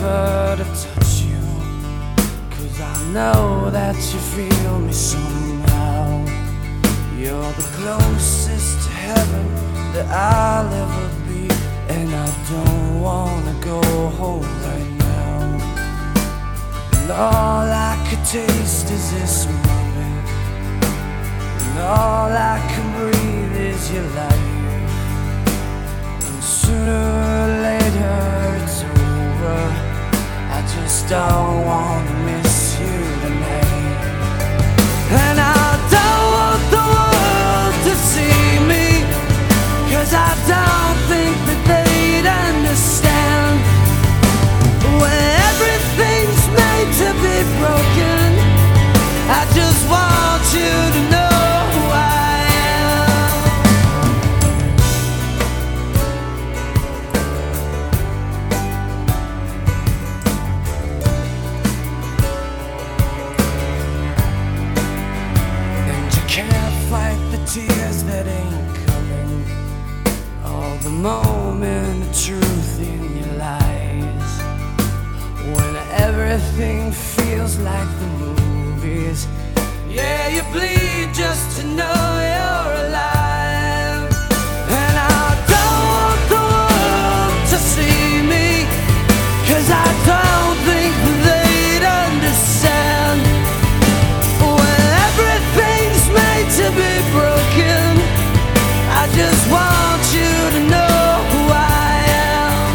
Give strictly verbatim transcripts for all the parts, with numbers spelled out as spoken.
never to touch you, 'cause I know that you feel me somehow. You're the closest to heaven that I'll ever be, and I don't wanna go home right now. And all I could taste is this moment, and all I can breathe is your life. And sooner or later it's over, I just don't wanna miss you tonight. And I don't want the world to see me, 'cause I don't think that they'd understand. When everything's made to be broken, I just want you to know who I am. And you can't fight the tears that ain't coming, all the moment of truth in your lies. When everything feels like the movies, yeah, you bleed just to know you're alive. And I don't want the world to see me, 'cause I don't think they'd understand. When everything's made to be broken, I just want you to know who I am.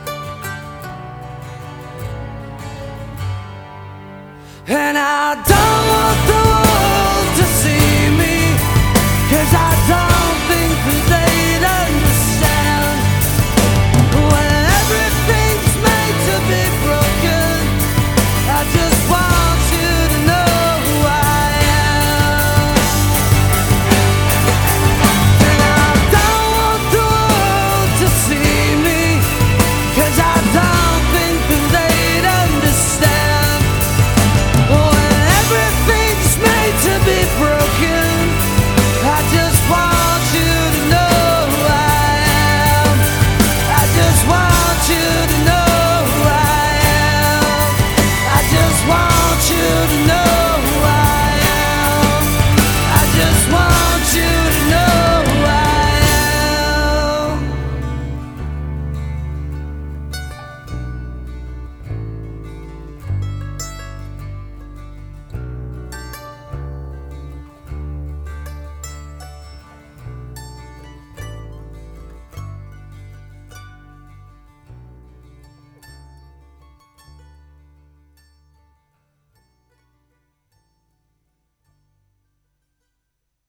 And I don't